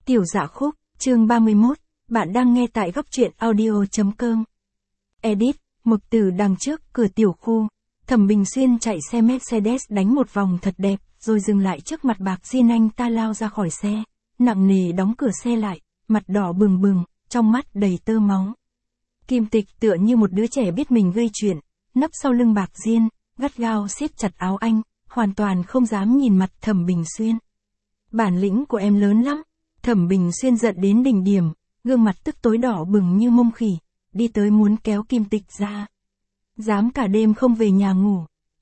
Tiểu Dạ Khúc, chương 31, bạn đang nghe tại góc truyện audio.com. Edit, Mục Tử đằng trước cửa tiểu khu, Thẩm Bình Xuyên chạy xe Mercedes đánh một vòng thật đẹp, rồi dừng lại trước mặt Bạc Diên. Anh ta lao ra khỏi xe, nặng nề đóng cửa xe lại, mặt đỏ bừng bừng, trong mắt đầy tơ máu. Kim Tịch tựa như một đứa trẻ biết mình gây chuyện, nấp sau lưng Bạc Diên, gắt gao siết chặt áo anh, hoàn toàn không dám nhìn mặt Thẩm Bình Xuyên. Bản lĩnh của em lớn lắm. Thẩm Bình Xuyên giận đến đỉnh điểm, gương mặt tức tối đỏ bừng như mông khỉ, đi tới muốn kéo Kim Tịch ra. Dám cả đêm không về nhà ngủ.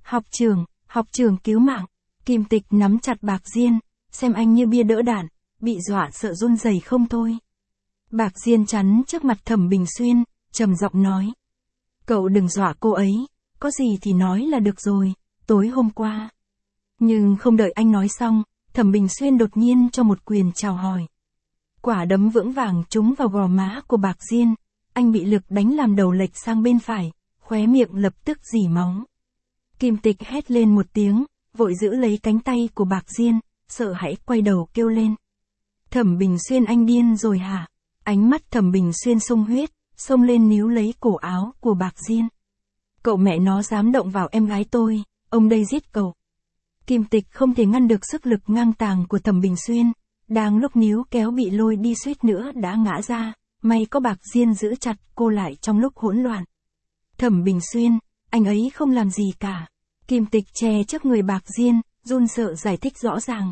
Học trường cứu mạng. Kim Tịch nắm chặt Bạc Diên, xem anh như bia đỡ đạn, bị dọa sợ run rẩy không thôi. Bạc Diên chắn trước mặt Thẩm Bình Xuyên, trầm giọng nói. Cậu đừng dọa cô ấy, có gì thì nói là được rồi, tối hôm qua. Nhưng không đợi anh nói xong, Thẩm Bình Xuyên đột nhiên cho một quyền chào hỏi. Quả đấm vững vàng trúng vào gò má của Bạc Diên, anh bị lực đánh làm đầu lệch sang bên phải, khóe miệng lập tức rỉ máu. Kim Tịch hét lên một tiếng, vội giữ lấy cánh tay của Bạc Diên, sợ hãi quay đầu kêu lên. Thẩm Bình Xuyên, anh điên rồi hả? Ánh mắt Thẩm Bình Xuyên sung huyết, xông lên níu lấy cổ áo của Bạc Diên. Cậu mẹ nó dám động vào em gái tôi, ông đây giết cậu. Kim Tịch không thể ngăn được sức lực ngang tàng của Thẩm Bình Xuyên, đang lúc níu kéo bị lôi đi suýt nữa đã ngã ra, may có Bạc Diên giữ chặt cô lại trong lúc hỗn loạn. Thẩm Bình Xuyên, anh ấy không làm gì cả. Kim Tịch che trước người Bạc Diên, run sợ giải thích rõ ràng.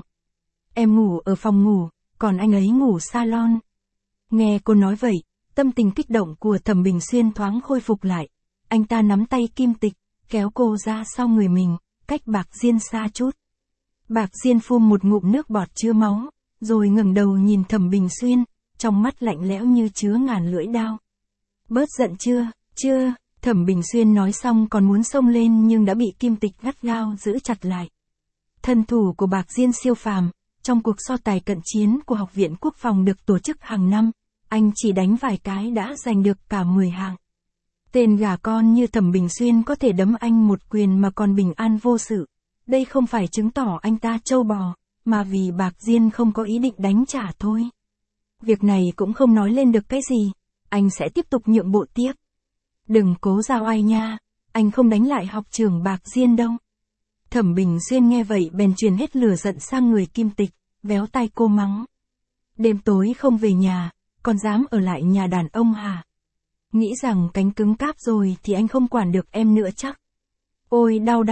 Em ngủ ở phòng ngủ, còn anh ấy ngủ salon. Nghe cô nói vậy, tâm tình kích động của Thẩm Bình Xuyên thoáng khôi phục lại. Anh ta nắm tay Kim Tịch, kéo cô ra sau người mình, cách Bạc Diên xa chút. Bạc Diên phun một ngụm nước bọt chứa máu, rồi ngẩng đầu nhìn Thẩm Bình Xuyên, trong mắt lạnh lẽo như chứa ngàn lưỡi đao. Bớt giận chưa, Thẩm Bình Xuyên nói xong còn muốn xông lên nhưng đã bị Kim Tịch gắt gao giữ chặt lại. Thân thủ của Bạc Diên siêu phàm, trong cuộc so tài cận chiến của Học viện Quốc phòng được tổ chức hàng năm, anh chỉ đánh vài cái đã giành được cả 10 hạng. Tên gà con như Thẩm Bình Xuyên có thể đấm anh một quyền mà còn bình an vô sự. Đây không phải chứng tỏ anh ta trâu bò, mà vì Bạc Diên không có ý định đánh trả thôi. Việc này cũng không nói lên được cái gì, anh sẽ tiếp tục nhượng bộ tiếp. Đừng cố giao ai nha, anh không đánh lại học trưởng Bạc Diên đâu. Thẩm Bình Xuyên nghe vậy bèn truyền hết lửa giận sang người Kim Tịch, véo tay cô mắng. Đêm tối không về nhà, còn dám ở lại nhà đàn ông hả? Nghĩ rằng cánh cứng cáp rồi thì anh không quản được em nữa chắc. Ôi đau,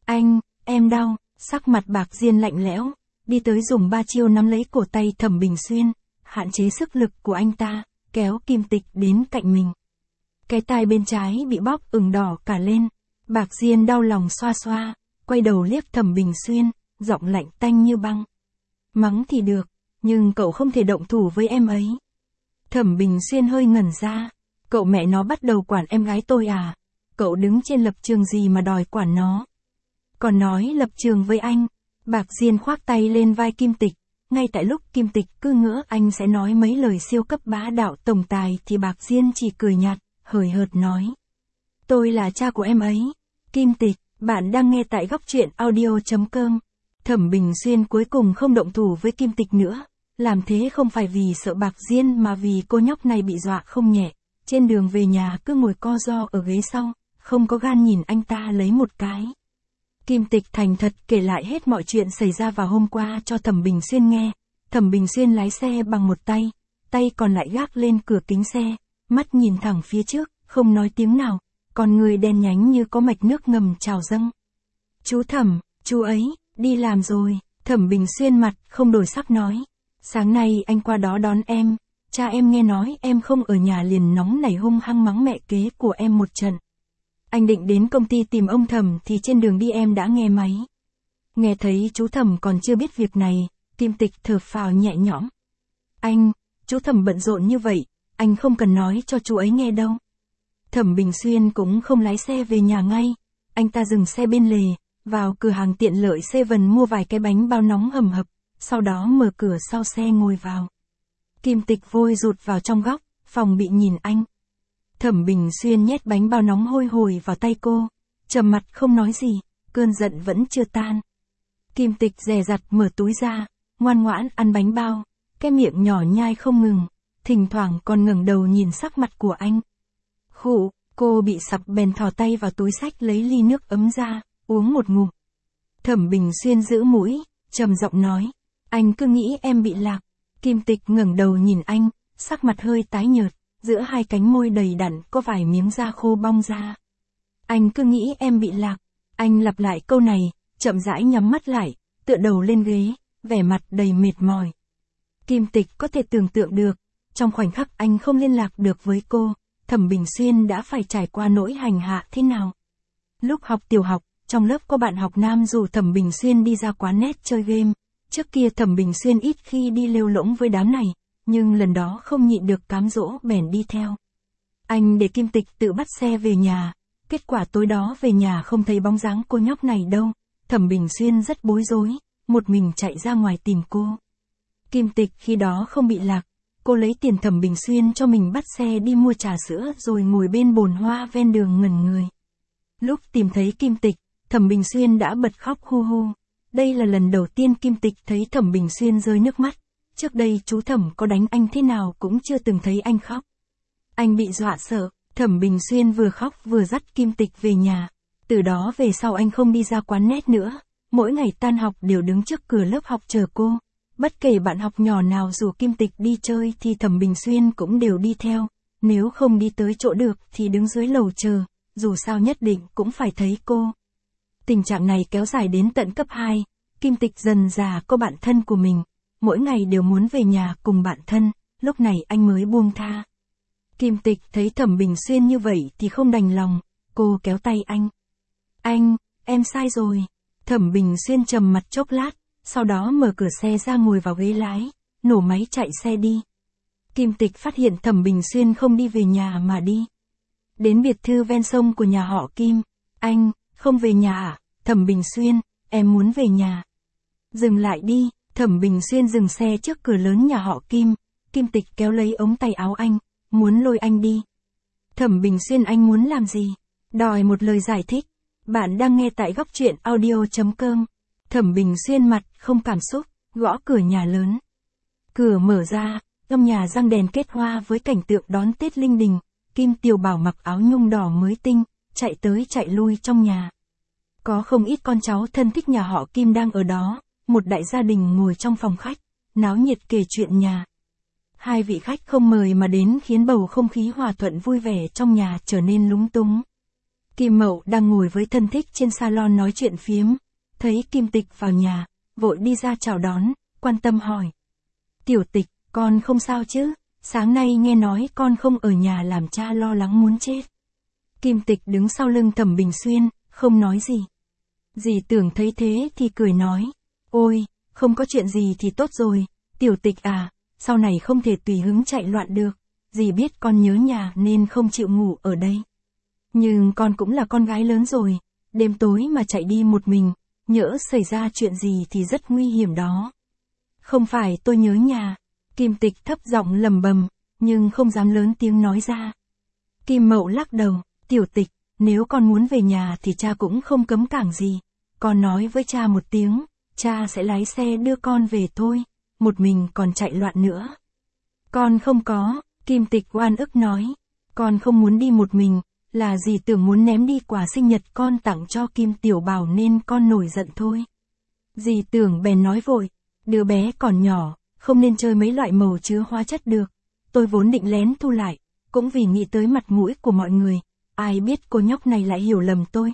em đau, sắc mặt Bạc Diên lạnh lẽo, đi tới dùng 3 chiêu nắm lấy cổ tay Thẩm Bình Xuyên, hạn chế sức lực của anh ta, kéo Kim Tịch đến cạnh mình. Cái tai bên trái bị bóp ửng đỏ cả lên, Bạc Diên đau lòng xoa xoa, quay đầu liếc Thẩm Bình Xuyên, giọng lạnh tanh như băng. Mắng thì được, nhưng cậu không thể động thủ với em ấy. Thẩm Bình Xuyên hơi ngẩn ra, cậu mẹ nó bắt đầu quản em gái tôi à? Cậu đứng trên lập trường gì mà đòi quản nó? Còn nói lập trường với anh. Bạc Diên khoác tay lên vai Kim Tịch, ngay tại lúc Kim Tịch cứ ngỡ anh sẽ nói mấy lời siêu cấp bá đạo tổng tài thì Bạc Diên chỉ cười nhạt, hời hợt nói. Tôi là cha của em ấy. Kim Tịch, bạn đang nghe tại góc truyện audio.com. Thẩm Bình Xuyên cuối cùng không động thủ với Kim Tịch nữa, làm thế không phải vì sợ Bạc Diên mà vì cô nhóc này bị dọa không nhẹ, trên đường về nhà cứ ngồi co ro ở ghế sau, không có gan nhìn anh ta lấy một cái. Kim Tịch thành thật kể lại hết mọi chuyện xảy ra vào hôm qua cho Thẩm Bình Xuyên nghe. Thẩm Bình Xuyên lái xe bằng một tay, tay còn lại gác lên cửa kính xe, mắt nhìn thẳng phía trước, không nói tiếng nào, còn người đen nhánh như có mạch nước ngầm trào dâng. Chú Thẩm, chú ấy, đi làm rồi. Thẩm Bình Xuyên mặt không đổi sắc nói. Sáng nay anh qua đó đón em, cha em nghe nói em không ở nhà liền nóng nảy hung hăng mắng mẹ kế của em một trận. Anh định đến công ty tìm ông Thẩm thì trên đường đi em đã nghe máy. Nghe thấy chú Thẩm còn chưa biết việc này, Kim Tịch thở phào nhẹ nhõm. Chú Thẩm bận rộn như vậy, anh không cần nói cho chú ấy nghe đâu. Thẩm Bình Xuyên cũng không lái xe về nhà ngay, anh ta dừng xe bên lề, vào cửa hàng tiện lợi Seven mua vài cái bánh bao nóng hầm hập, sau đó mở cửa sau xe ngồi vào. Kim Tịch vội rụt vào trong góc, phòng bị nhìn anh. Thẩm Bình Xuyên nhét bánh bao nóng hôi hổi vào tay cô, trầm mặt không nói gì, cơn giận vẫn chưa tan. Kim Tịch dè dặt mở túi ra, ngoan ngoãn ăn bánh bao, cái miệng nhỏ nhai không ngừng, thỉnh thoảng còn ngẩng đầu nhìn sắc mặt của anh. Khụ, cô bị sặc bèn thò tay vào túi xách lấy ly nước ấm ra, uống một ngụm. Thẩm Bình Xuyên giữ mũi, trầm giọng nói, anh cứ nghĩ em bị lạc. Kim Tịch ngẩng đầu nhìn anh, sắc mặt hơi tái nhợt, giữa hai cánh môi đầy đặn có vài miếng da khô bong ra. Anh cứ nghĩ em bị lạc. Anh lặp lại câu này, chậm rãi nhắm mắt lại, tựa đầu lên ghế, vẻ mặt đầy mệt mỏi. Kim Tịch có thể tưởng tượng được, trong khoảnh khắc anh không liên lạc được với cô, Thẩm Bình Xuyên đã phải trải qua nỗi hành hạ thế nào. Lúc học tiểu học, trong lớp có bạn học nam rủ Thẩm Bình Xuyên đi ra quán net chơi game. Trước kia Thẩm Bình Xuyên ít khi đi lêu lỗng với đám này, nhưng lần đó không nhịn được cám dỗ bèn đi theo. Anh để Kim Tịch tự bắt xe về nhà, kết quả tối đó về nhà không thấy bóng dáng cô nhóc này đâu. Thẩm Bình Xuyên rất bối rối, một mình chạy ra ngoài tìm cô. Kim Tịch khi đó không bị lạc, cô lấy tiền Thẩm Bình Xuyên cho mình bắt xe đi mua trà sữa rồi ngồi bên bồn hoa ven đường ngẩn người. Lúc tìm thấy Kim Tịch, Thẩm Bình Xuyên đã bật khóc hu hu. Đây là lần đầu tiên Kim Tịch thấy Thẩm Bình Xuyên rơi nước mắt. Trước đây chú Thẩm có đánh anh thế nào cũng chưa từng thấy anh khóc. Anh bị dọa sợ, Thẩm Bình Xuyên vừa khóc vừa dắt Kim Tịch về nhà. Từ đó về sau anh không đi ra quán net nữa, mỗi ngày tan học đều đứng trước cửa lớp học chờ cô. Bất kể bạn học nhỏ nào rủ Kim Tịch đi chơi thì Thẩm Bình Xuyên cũng đều đi theo. Nếu không đi tới chỗ được thì đứng dưới lầu chờ, dù sao nhất định cũng phải thấy cô. Tình trạng này kéo dài đến tận cấp 2, Kim Tịch dần dà có bạn thân của mình, mỗi ngày đều muốn về nhà cùng bạn thân, lúc này anh mới buông tha. Kim Tịch thấy Thẩm Bình Xuyên như vậy thì không đành lòng, cô kéo tay anh. Anh, em sai rồi. Thẩm Bình Xuyên trầm mặt chốc lát, sau đó mở cửa xe ra ngồi vào ghế lái, nổ máy chạy xe đi. Kim Tịch phát hiện Thẩm Bình Xuyên không đi về nhà mà đi đến biệt thự ven sông của nhà họ Kim. Anh, không về nhà à? Thẩm Bình Xuyên, em muốn về nhà. Dừng lại đi. Thẩm Bình Xuyên dừng xe trước cửa lớn nhà họ Kim. Kim Tịch kéo lấy ống tay áo anh, muốn lôi anh đi. Thẩm Bình Xuyên, anh muốn làm gì? Đòi một lời giải thích. Bạn đang nghe tại góc truyện audio.com. Thẩm Bình Xuyên mặt không cảm xúc, gõ cửa nhà lớn. Cửa mở ra, trong nhà răng đèn kết hoa với cảnh tượng đón Tết linh đình. Kim Tiểu Bảo mặc áo nhung đỏ mới tinh, chạy tới chạy lui trong nhà. Có không ít con cháu thân thích nhà họ Kim đang ở đó, một đại gia đình ngồi trong phòng khách, náo nhiệt kể chuyện nhà. Hai vị khách không mời mà đến khiến bầu không khí hòa thuận vui vẻ trong nhà trở nên lúng túng. Kim Mậu đang ngồi với thân thích trên salon nói chuyện phiếm, thấy Kim Tịch vào nhà, vội đi ra chào đón, quan tâm hỏi. Tiểu Tịch, con không sao chứ? Sáng nay nghe nói con không ở nhà làm cha lo lắng muốn chết. Kim Tịch đứng sau lưng Thẩm Bình Xuyên, không nói gì. Dì Tưởng thấy thế thì cười nói. Ôi, không có chuyện gì thì tốt rồi, Tiểu Tịch à, sau này không thể tùy hứng chạy loạn được. Dì biết con nhớ nhà nên không chịu ngủ ở đây. Nhưng con cũng là con gái lớn rồi, đêm tối mà chạy đi một mình, nhỡ xảy ra chuyện gì thì rất nguy hiểm đó. Không phải tôi nhớ nhà. Kim Tịch thấp giọng lầm bầm, nhưng không dám lớn tiếng nói ra. Kim Mậu lắc đầu. Tiểu Tịch, nếu con muốn về nhà thì cha cũng không cấm cản gì. Con nói với cha một tiếng, cha sẽ lái xe đưa con về thôi, một mình còn chạy loạn nữa. Con không có, Kim Tịch oan ức nói. Con không muốn đi một mình, là dì Tưởng muốn ném đi quà sinh nhật con tặng cho Kim Tiểu Bảo nên con nổi giận thôi. Dì Tưởng bèn nói vội, đứa bé còn nhỏ, không nên chơi mấy loại màu chứa hóa chất được. Tôi vốn định lén thu lại, cũng vì nghĩ tới mặt mũi của mọi người. Ai biết cô nhóc này lại hiểu lầm tôi.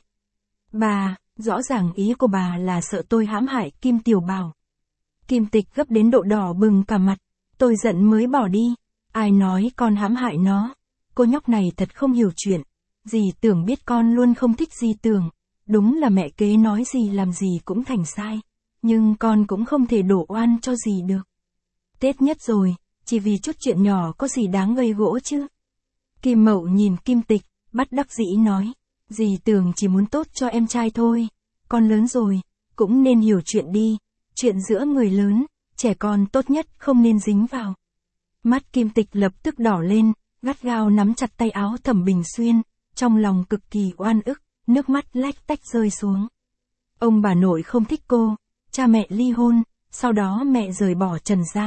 Bà, rõ ràng ý của bà là sợ tôi hãm hại Kim Tiểu Bảo. Kim Tịch gấp đến độ đỏ bừng cả mặt. Tôi giận mới bỏ đi. Ai nói con hãm hại nó? Cô nhóc này thật không hiểu chuyện. Dì Tưởng biết con luôn không thích dì Tưởng. Đúng là mẹ kế nói gì làm gì cũng thành sai. Nhưng con cũng không thể đổ oan cho dì được. Tết nhất rồi, chỉ vì chút chuyện nhỏ có gì đáng gây gỗ chứ? Kim Mậu nhìn Kim Tịch, bất đắc dĩ nói. Dì Tưởng chỉ muốn tốt cho em trai thôi. Con lớn rồi, cũng nên hiểu chuyện đi. Chuyện giữa người lớn, trẻ con tốt nhất không nên dính vào. Mắt Kim Tịch lập tức đỏ lên, gắt gao nắm chặt tay áo Thẩm Bình Xuyên, trong lòng cực kỳ oan ức, nước mắt lách tách rơi xuống. Ông bà nội không thích cô, cha mẹ ly hôn, sau đó mẹ rời bỏ trần gian.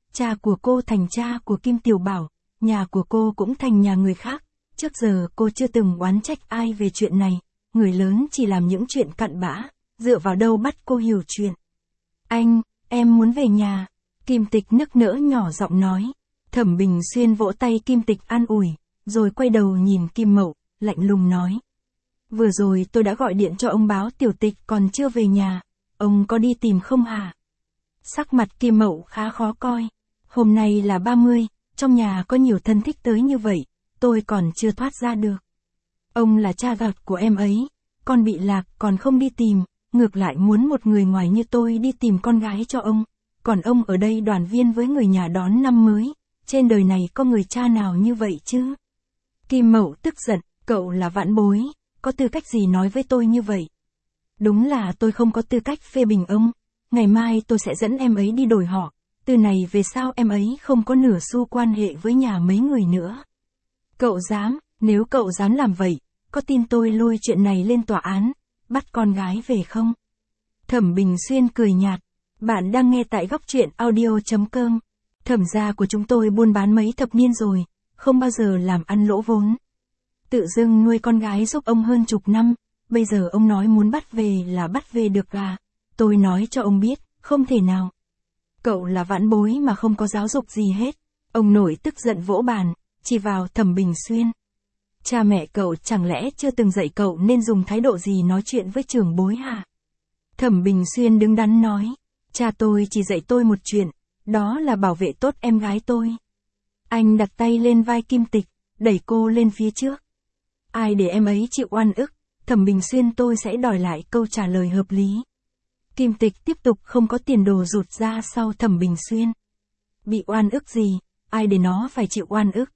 cha của cô thành cha của Kim Tiểu Bảo, nhà của cô cũng thành nhà người khác. Trước giờ cô chưa từng oán trách ai về chuyện này, người lớn chỉ làm những chuyện cặn bã, dựa vào đâu bắt cô hiểu chuyện. Anh, em muốn về nhà. Kim Tịch nức nở nhỏ giọng nói. Thẩm Bình Xuyên vỗ tay Kim Tịch an ủi, rồi quay đầu nhìn Kim Mậu, lạnh lùng nói. Vừa rồi tôi đã gọi điện cho ông báo Tiểu Tịch còn chưa về nhà, ông có đi tìm không hả? Sắc mặt Kim Mậu khá khó coi. Hôm nay là 30, trong nhà có nhiều thân thích tới như vậy, tôi còn chưa thoát ra được. Ông là cha ruột của em ấy, con bị lạc còn không đi tìm, ngược lại muốn một người ngoài như tôi đi tìm con gái cho ông. Còn ông ở đây đoàn viên với người nhà đón năm mới, trên đời này có người cha nào như vậy chứ? Kim Mậu tức giận, cậu là vãn bối, có tư cách gì nói với tôi như vậy? Đúng là tôi không có tư cách phê bình ông, ngày mai tôi sẽ dẫn em ấy đi đổi họ, từ này về sau em ấy không có nửa xu quan hệ với nhà mấy người nữa. Cậu dám, nếu cậu dám làm vậy, có tin tôi lôi chuyện này lên tòa án, bắt con gái về không? Thẩm Bình Xuyên cười nhạt, bạn đang nghe tại góc truyện audio.com. Thẩm gia của chúng tôi buôn bán mấy thập niên rồi, không bao giờ làm ăn lỗ vốn. Tự dưng nuôi con gái giúp ông hơn chục năm, bây giờ ông nói muốn bắt về là bắt về được à? Tôi nói cho ông biết, không thể nào. Cậu là vãn bối mà không có giáo dục gì hết. Ông nội tức giận vỗ bàn, chỉ vào Thẩm Bình Xuyên. Cha mẹ cậu chẳng lẽ chưa từng dạy cậu nên dùng thái độ gì nói chuyện với trưởng bối hả? Thẩm Bình Xuyên đứng đắn nói, cha tôi chỉ dạy tôi một chuyện, đó là bảo vệ tốt em gái tôi. Anh đặt tay lên vai Kim Tịch, đẩy cô lên phía trước. Ai để em ấy chịu oan ức, Thẩm Bình Xuyên tôi sẽ đòi lại câu trả lời hợp lý. Kim Tịch tiếp tục không có tiền đồ rụt ra sau Thẩm Bình Xuyên. Bị oan ức gì, ai để nó phải chịu oan ức?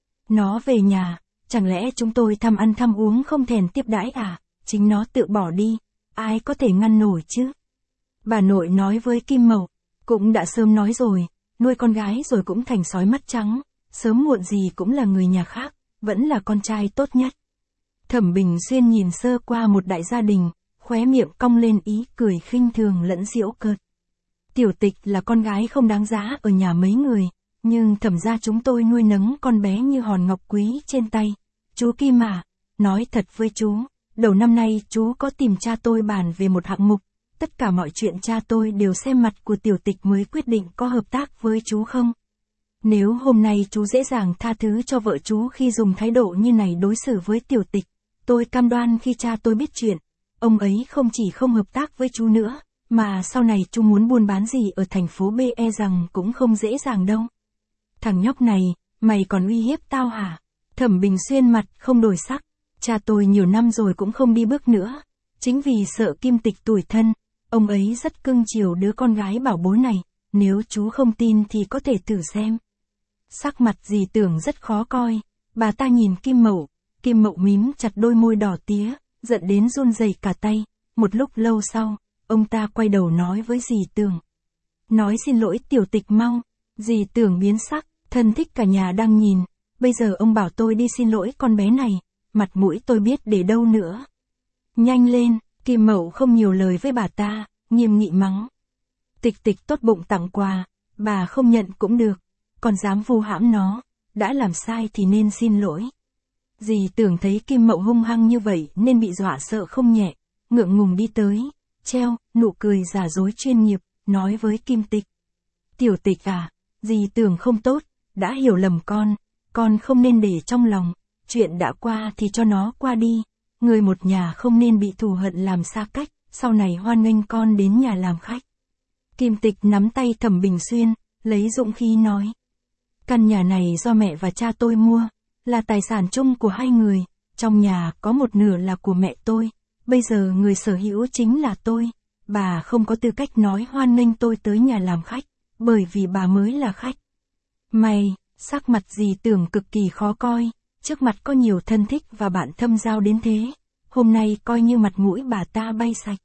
Nó về nhà, chẳng lẽ chúng tôi thăm ăn thăm uống không thèm tiếp đãi à? Chính nó tự bỏ đi, ai có thể ngăn nổi chứ? Bà nội nói với Kim Mậu, cũng đã sớm nói rồi, nuôi con gái rồi cũng thành sói mắt trắng, sớm muộn gì cũng là người nhà khác, vẫn là con trai tốt nhất. Thẩm Bình Xuyên nhìn sơ qua một đại gia đình, khóe miệng cong lên ý cười khinh thường lẫn giễu cợt. Tiểu Tịch là con gái không đáng giá ở nhà mấy người, nhưng Thẩm gia chúng tôi nuôi nấng con bé như hòn ngọc quý trên tay. Chú Kim à, nói thật với chú, đầu năm nay chú có tìm cha tôi bàn về một hạng mục, tất cả mọi chuyện cha tôi đều xem mặt của Tiểu Tịch mới quyết định có hợp tác với chú không? Nếu hôm nay chú dễ dàng tha thứ cho vợ chú khi dùng thái độ như này đối xử với Tiểu Tịch, tôi cam đoan khi cha tôi biết chuyện, ông ấy không chỉ không hợp tác với chú nữa, mà sau này chú muốn buôn bán gì ở thành phố B e rằng cũng không dễ dàng đâu. Thằng nhóc này, mày còn uy hiếp tao hả? Thẩm Bình Xuyên mặt không đổi sắc, cha tôi nhiều năm rồi cũng không đi bước nữa, chính vì sợ Kim Tịch tủi thân, ông ấy rất cưng chiều đứa con gái bảo bối này, nếu chú không tin thì có thể thử xem. Sắc mặt dì Tưởng rất khó coi, bà ta nhìn Kim Mậu mím chặt đôi môi đỏ tía, giận đến run rẩy cả tay, một lúc lâu sau, ông ta quay đầu nói với dì Tưởng. Nói xin lỗi Tiểu Tịch mau, dì Tưởng biến sắc, thân thích cả nhà đang nhìn, bây giờ ông bảo tôi đi xin lỗi con bé này, mặt mũi tôi biết để đâu nữa. Nhanh lên, Kim Mậu không nhiều lời với bà ta, nghiêm nghị mắng. Tịch tốt bụng tặng quà, bà không nhận cũng được, còn dám vu hãm nó, đã làm sai thì nên xin lỗi. Dì Tưởng thấy Kim Mậu hung hăng như vậy nên bị dọa sợ không nhẹ, ngượng ngùng đi tới, treo, nụ cười giả dối chuyên nghiệp, nói với Kim Tịch. Tiểu Tịch à, dì Tưởng không tốt, đã hiểu lầm con không nên để trong lòng, chuyện đã qua thì cho nó qua đi, người một nhà không nên bị thù hận làm xa cách, sau này hoan nghênh con đến nhà làm khách. Kim Tịch nắm tay Thẩm Bình Xuyên, lấy dũng khí nói. Căn nhà này do mẹ và cha tôi mua, là tài sản chung của hai người, trong nhà có một nửa là của mẹ tôi, bây giờ người sở hữu chính là tôi, bà không có tư cách nói hoan nghênh tôi tới nhà làm khách, bởi vì bà mới là khách. Mày, sắc mặt dì Tưởng cực kỳ khó coi, trước mặt có nhiều thân thích và bạn thâm giao đến thế, hôm nay coi như mặt mũi bà ta bay sạch.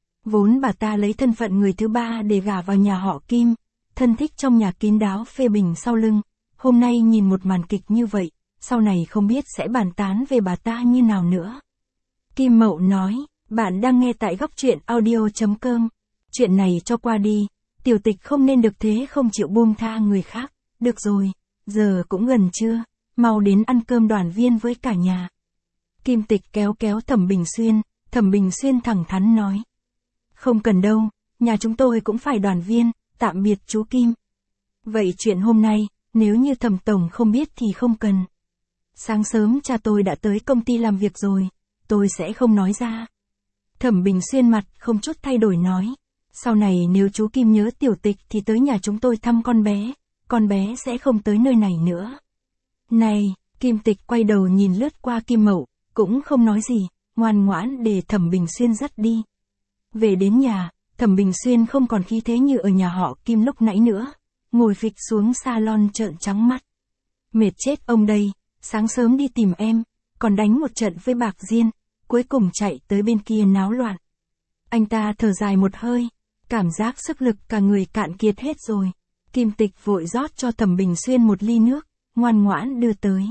Vốn bà ta lấy thân phận người thứ ba để gả vào nhà họ Kim, thân thích trong nhà kín đáo phê bình sau lưng, hôm nay nhìn một màn kịch như vậy, sau này không biết sẽ bàn tán về bà ta như nào nữa. Kim Mậu nói, bạn đang nghe tại góc truyện audio.com, chuyện này cho qua đi, Tiểu Tịch không nên được thế không chịu buông tha người khác. Được rồi, giờ cũng gần trưa, mau đến ăn cơm đoàn viên với cả nhà. Kim Tịch kéo kéo Thẩm Bình Xuyên, Thẩm Bình Xuyên thẳng thắn nói. Không cần đâu, nhà chúng tôi cũng phải đoàn viên, tạm biệt chú Kim. Vậy chuyện hôm nay, nếu như Thẩm tổng không biết thì không cần. Sáng sớm cha tôi đã tới công ty làm việc rồi, tôi sẽ không nói ra. Thẩm Bình Xuyên mặt không chút thay đổi nói. Sau này nếu chú Kim nhớ Tiểu Tịch thì tới nhà chúng tôi thăm con bé sẽ không tới nơi này nữa. Này, Kim Tịch quay đầu nhìn lướt qua Kim Mậu, cũng không nói gì, ngoan ngoãn để Thẩm Bình Xuyên dắt đi. Về đến nhà, Thẩm Bình Xuyên không còn khí thế như ở nhà họ Kim lúc nãy nữa, ngồi phịch xuống salon trợn trắng mắt. Mệt chết ông đây, sáng sớm đi tìm em, còn đánh một trận với Bạc Diên, cuối cùng chạy tới bên kia náo loạn. Anh ta thở dài một hơi, cảm giác sức lực cả người cạn kiệt hết rồi. Kim Tịch vội rót cho Thẩm Bình Xuyên một ly nước, ngoan ngoãn đưa tới.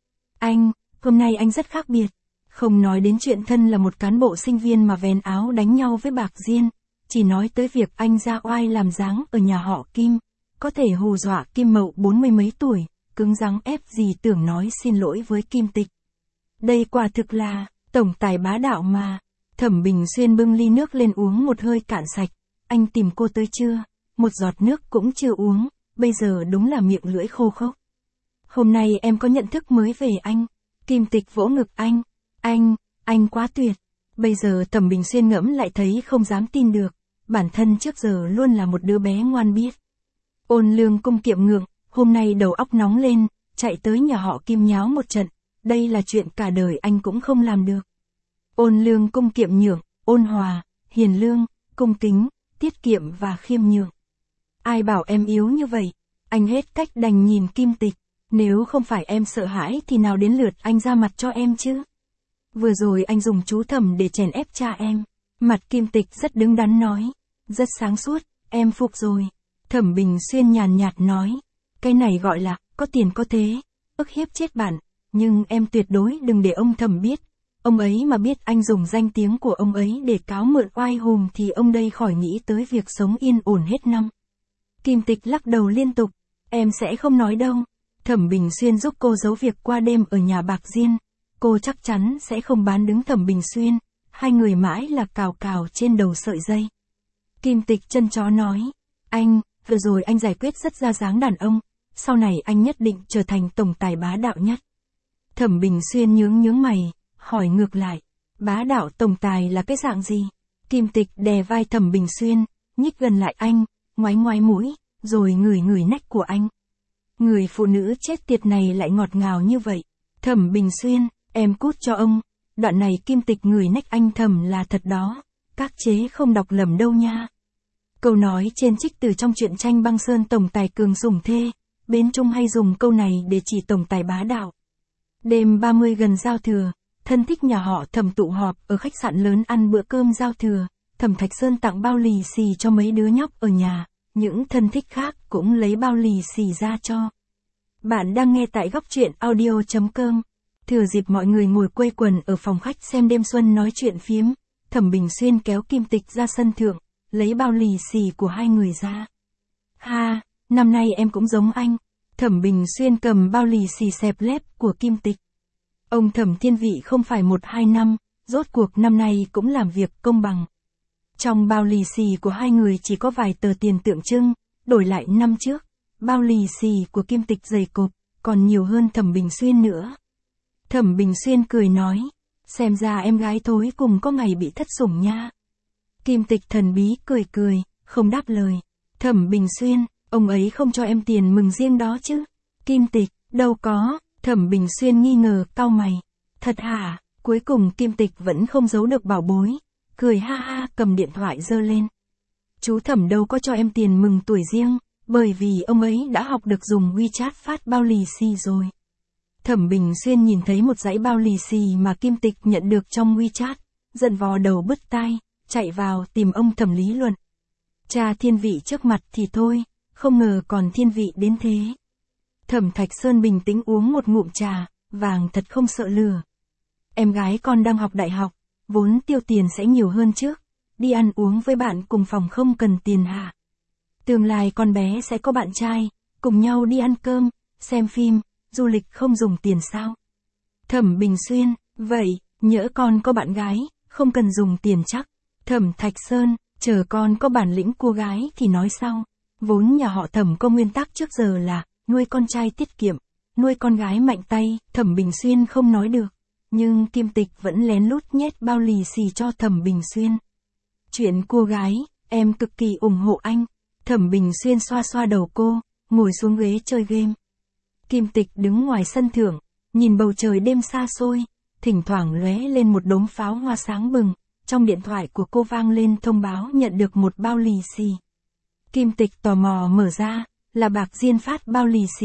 Anh, hôm nay anh rất khác biệt. Không nói đến chuyện thân là một cán bộ sinh viên mà vén áo đánh nhau với Bạc Diên, chỉ nói tới việc anh ra oai làm dáng ở nhà họ Kim, có thể hù dọa Kim Mậu 40 mấy tuổi, cứng rắn ép gì tưởng nói xin lỗi với Kim Tịch. Đây quả thực là tổng tài bá đạo mà. Thẩm Bình Xuyên bưng ly nước lên uống một hơi cạn sạch. Anh tìm cô tới chưa? Một giọt nước cũng chưa uống, bây giờ đúng là miệng lưỡi khô khốc. Hôm nay em có nhận thức mới về anh. Kim Tịch vỗ ngực anh. Anh quá tuyệt. Bây giờ Thẩm Bình Xuyên ngẫm lại thấy không dám tin được. Bản thân trước giờ luôn là một đứa bé ngoan biết. Ôn Lương Cung kiệm ngượng, hôm nay đầu óc nóng lên, chạy tới nhà họ Kim nháo một trận. Đây là chuyện cả đời anh cũng không làm được. Ôn Lương Cung kiệm nhượng, ôn hòa, hiền lương, cung kính, tiết kiệm và khiêm nhượng. Ai bảo em yếu như vậy? Anh hết cách đành nhìn Kim Tịch. Nếu không phải em sợ hãi thì nào đến lượt anh ra mặt cho em chứ? Vừa rồi anh dùng chú Thẩm để chèn ép cha em. Mặt Kim Tịch rất đứng đắn nói. Rất sáng suốt, em phục rồi. Thẩm Bình Xuyên nhàn nhạt nói. Cái này gọi là, có tiền có thế. Ức hiếp chết bạn. Nhưng em tuyệt đối đừng để ông Thẩm biết. Ông ấy mà biết anh dùng danh tiếng của ông ấy để cáo mượn oai hùng thì ông đây khỏi nghĩ tới việc sống yên ổn hết năm. Kim Tịch lắc đầu liên tục. Em sẽ không nói đâu. Thẩm Bình Xuyên giúp cô giấu việc qua đêm ở nhà Bạc Diên. Cô chắc chắn sẽ không bán đứng Thẩm Bình Xuyên. Hai người mãi là cào cào trên đầu sợi dây. Kim Tịch chân chó nói. Anh, vừa rồi anh giải quyết rất ra dáng đàn ông. Sau này anh nhất định trở thành tổng tài bá đạo nhất. Thẩm Bình Xuyên nhướng mày, hỏi ngược lại. Bá đạo tổng tài là cái dạng gì? Kim Tịch đè vai Thẩm Bình Xuyên, nhích gần lại anh, ngoái mũi, rồi ngửi nách của anh. Người phụ nữ chết tiệt này lại ngọt ngào như vậy. Thẩm Bình Xuyên, em cút cho ông. Đoạn này Kim Tịch ngửi nách anh thầm là thật đó. Các chế không đọc lầm đâu nha. Câu nói trên trích từ trong truyện tranh Băng Sơn tổng tài cường sủng thê. Bên Trung hay dùng câu này để chỉ tổng tài bá đạo. Đêm 30 gần giao thừa, thân thích nhà họ Thẩm tụ họp ở khách sạn lớn ăn bữa cơm giao thừa. Thẩm Thạch Sơn tặng bao lì xì cho mấy đứa nhóc ở nhà. Những thân thích khác cũng lấy bao lì xì ra cho. Bạn đang nghe tại góc truyện audio.com. Thừa dịp mọi người ngồi quây quần ở phòng khách xem đêm xuân nói chuyện phiếm, Thẩm Bình Xuyên kéo Kim Tịch ra sân thượng, lấy bao lì xì của hai người ra. Ha, năm nay em cũng giống anh. Thẩm Bình Xuyên cầm bao lì xì xẹp lép của Kim Tịch. Ông Thẩm thiên vị không phải 1-2 năm, rốt cuộc năm nay cũng làm việc công bằng. Trong bao lì xì của hai người chỉ có vài tờ tiền tượng trưng, đổi lại năm trước, bao lì xì của Kim Tịch dày cộp, còn nhiều hơn Thẩm Bình Xuyên nữa. Thẩm Bình Xuyên cười nói, xem ra em gái thối cùng có ngày bị thất sủng nha. Kim Tịch thần bí cười, không đáp lời. Thẩm Bình Xuyên, ông ấy không cho em tiền mừng riêng đó chứ? Kim Tịch, đâu có. Thẩm Bình Xuyên nghi ngờ, cau mày. Thật hả? Cuối cùng Kim Tịch vẫn không giấu được bảo bối. Cười ha ha, cầm điện thoại giơ lên. Chú Thẩm đâu có cho em tiền mừng tuổi riêng, bởi vì ông ấy đã học được dùng WeChat phát bao lì xì rồi. Thẩm Bình Xuyên nhìn thấy một dãy bao lì xì mà Kim Tịch nhận được trong WeChat, giận vò đầu bứt tai, chạy vào tìm ông Thẩm lý luận. Cha thiên vị trước mặt thì thôi, không ngờ còn thiên vị đến thế. Thẩm Thạch Sơn bình tĩnh uống một ngụm trà, vàng thật không sợ lửa. Em gái con đang học đại học, vốn tiêu tiền sẽ nhiều hơn trước, đi ăn uống với bạn cùng phòng không cần tiền hả? Tương lai con bé sẽ có bạn trai, cùng nhau đi ăn cơm, xem phim, du lịch không dùng tiền sao? Thẩm Bình Xuyên, vậy, nhỡ con có bạn gái, không cần dùng tiền chắc. Thẩm Thạch Sơn, chờ con có bản lĩnh cua gái thì nói sau. Vốn nhà họ Thẩm có nguyên tắc trước giờ là, nuôi con trai tiết kiệm, nuôi con gái mạnh tay, Thẩm Bình Xuyên không nói được. Nhưng Kim Tịch vẫn lén lút nhét bao lì xì cho Thẩm Bình Xuyên. Chuyện cua gái, em cực kỳ ủng hộ anh. Thẩm Bình Xuyên xoa xoa đầu cô, ngồi xuống ghế chơi game. Kim Tịch đứng ngoài sân thượng, nhìn bầu trời đêm xa xôi, thỉnh thoảng lóe lên một đốm pháo hoa sáng bừng, trong điện thoại của cô vang lên thông báo nhận được một bao lì xì. Kim Tịch tò mò mở ra, là Bạc Diên phát bao lì xì,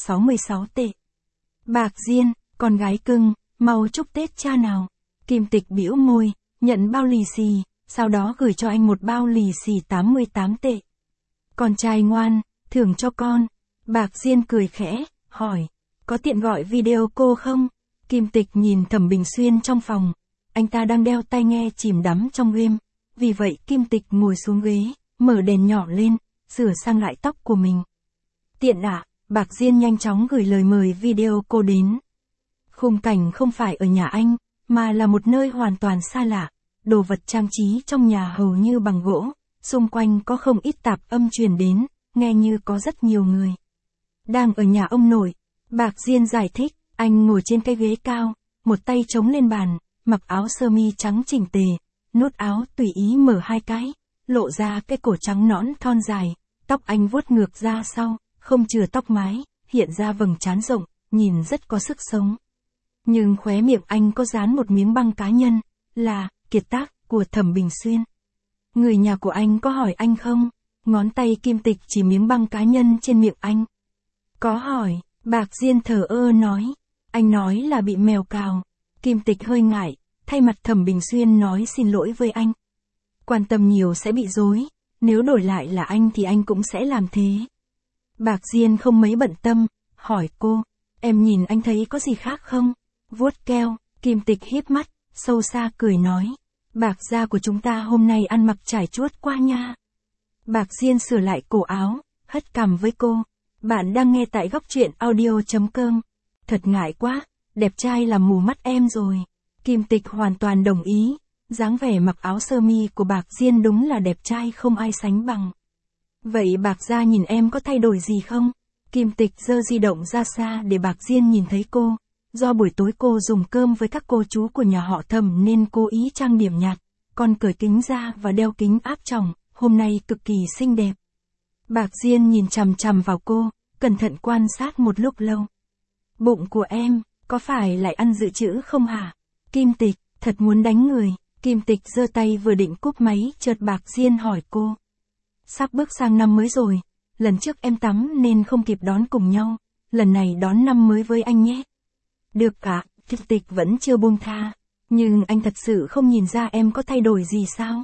66 tệ. Bạc Diên, con gái cưng, mau chúc Tết cha nào. Kim Tịch bĩu môi, nhận bao lì xì, sau đó gửi cho anh một bao lì xì 88 tệ. Con trai ngoan, thưởng cho con. Bạc Diên cười khẽ, hỏi, có tiện gọi video cô không? Kim Tịch nhìn Thẩm Bình Xuyên trong phòng, anh ta đang đeo tai nghe chìm đắm trong game, vì vậy Kim Tịch ngồi xuống ghế, mở đèn nhỏ lên, sửa sang lại tóc của mình. Tiện ạ, Bạc Diên nhanh chóng gửi lời mời video cô đến. Khung cảnh không phải ở nhà anh, mà là một nơi hoàn toàn xa lạ, đồ vật trang trí trong nhà hầu như bằng gỗ, xung quanh có không ít tạp âm truyền đến, nghe như có rất nhiều người. Đang ở nhà ông nội, Bạc Diên giải thích, anh ngồi trên cái ghế cao, một tay chống lên bàn, mặc áo sơ mi trắng chỉnh tề, nút áo tùy ý mở hai cái, lộ ra cái cổ trắng nõn thon dài, tóc anh vuốt ngược ra sau, không chừa tóc mái, hiện ra vầng trán rộng, nhìn rất có sức sống. Nhưng khóe miệng anh có dán một miếng băng cá nhân, là kiệt tác của Thẩm Bình Xuyên. Người nhà của anh có hỏi anh không? Ngón tay Kim Tịch chỉ miếng băng cá nhân trên miệng anh. Có hỏi, Bạc Diên thờ ơ nói. Anh nói là bị mèo cào. Kim Tịch hơi ngại, thay mặt Thẩm Bình Xuyên nói xin lỗi với anh. Quan tâm nhiều sẽ bị dối, nếu đổi lại là anh thì anh cũng sẽ làm thế. Bạc Diên không mấy bận tâm, hỏi cô, em nhìn anh thấy có gì khác không? Vuốt keo, Kim Tịch híp mắt, sâu xa cười nói. Bạc gia của chúng ta hôm nay ăn mặc trải chuốt qua nha. Bạc Diên sửa lại cổ áo, hất cằm với cô. Bạn đang nghe tại góc truyện audio.com. Thật ngại quá, đẹp trai làm mù mắt em rồi. Kim Tịch hoàn toàn đồng ý, dáng vẻ mặc áo sơ mi của Bạc Diên đúng là đẹp trai không ai sánh bằng. Vậy Bạc gia nhìn em có thay đổi gì không? Kim Tịch giơ di động ra xa để Bạc Diên nhìn thấy cô. Do buổi tối cô dùng cơm với các cô chú của nhà họ Thẩm nên cố ý trang điểm nhạt, còn cởi kính ra và đeo kính áp tròng, hôm nay cực kỳ xinh đẹp. Bạc Diên nhìn chằm chằm vào cô, cẩn thận quan sát một lúc lâu. Bụng của em, có phải lại ăn dự trữ không hả? Kim Tịch, thật muốn đánh người. Kim Tịch giơ tay vừa định cúp máy, chợt Bạc Diên hỏi cô. Sắp bước sang năm mới rồi, lần trước em tắm nên không kịp đón cùng nhau, lần này đón năm mới với anh nhé. Được cả, Kim Tịch vẫn chưa buông tha, nhưng anh thật sự không nhìn ra em có thay đổi gì sao?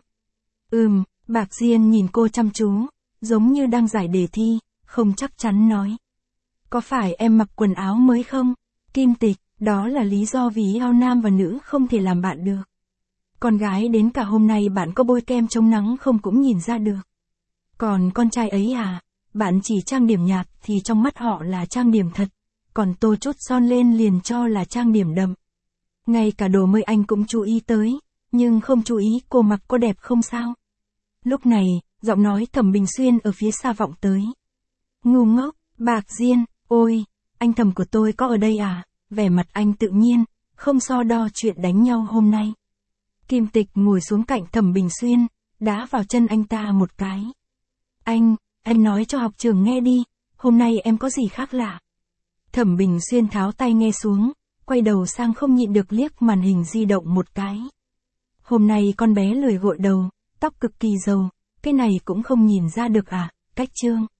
Bạc Diên nhìn cô chăm chú, giống như đang giải đề thi, không chắc chắn nói. Có phải em mặc quần áo mới không? Kim Tịch, đó là lý do vì ao nam và nữ không thể làm bạn được. Con gái đến cả hôm nay bạn có bôi kem chống nắng không cũng nhìn ra được. Còn con trai ấy à, bạn chỉ trang điểm nhạt thì trong mắt họ là trang điểm thật, còn tô chút son lên liền cho là trang điểm đậm. Ngay cả đồ mới anh cũng chú ý tới, nhưng không chú ý cô mặc có đẹp không sao. Lúc này, giọng nói Thẩm Bình Xuyên ở phía xa vọng tới. Ngu ngốc, Bạc Diên, ôi, anh Thẩm của tôi có ở đây à? Vẻ mặt anh tự nhiên, không so đo chuyện đánh nhau hôm nay. Kim Tịch ngồi xuống cạnh Thẩm Bình Xuyên, đá vào chân anh ta một cái. Anh nói cho học trưởng nghe đi, hôm nay em có gì khác lạ? Thẩm Bình Xuyên tháo tay nghe xuống, quay đầu sang không nhịn được liếc màn hình di động một cái. Hôm nay con bé lười gội đầu, tóc cực kỳ dầu, cái này cũng không nhìn ra được à? Cách chương.